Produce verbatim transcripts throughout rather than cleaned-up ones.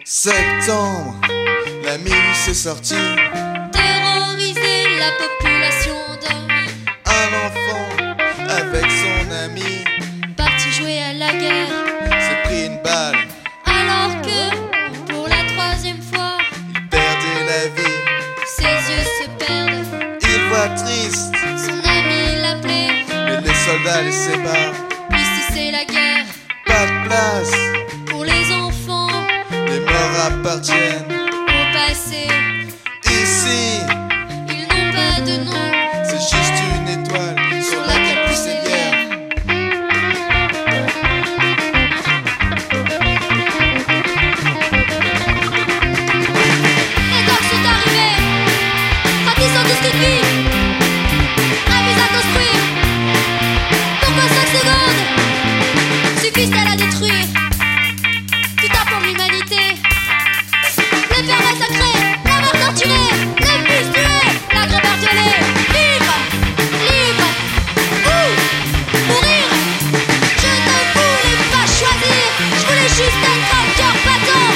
Septembre, la milice est sortie. Terroriser la population dormie. Un enfant avec son ami Parti jouer à la guerre. s'est pris une balle. Alors que, pour la troisième fois, Il perdait la vie. ses yeux se perdent. Il voit triste, Son ami l'appelait. mais les soldats les séparent. Ici c'est la guerre. Pas de place, Pour les enfants, les morts appartiennent. au passé, Ici, ils n'ont pas de nom. c'est juste une étoile sur laquelle poussent les guerres. Les dogs sont arrivés, bâtissant tout ce qui vit. Un vis à construire. Pourquoi cinq secondes suffisent-elles à détruire tout un pan de l'humanité? Le fer massacré, la mort torturée, le fils tué, la grève harcelée. Libre, libre, ou mourir. Je ne voulais pas choisir, je voulais juste être un cœur battant.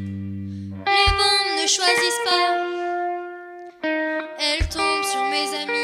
Choisissent pas, elles tombent sur mes amis.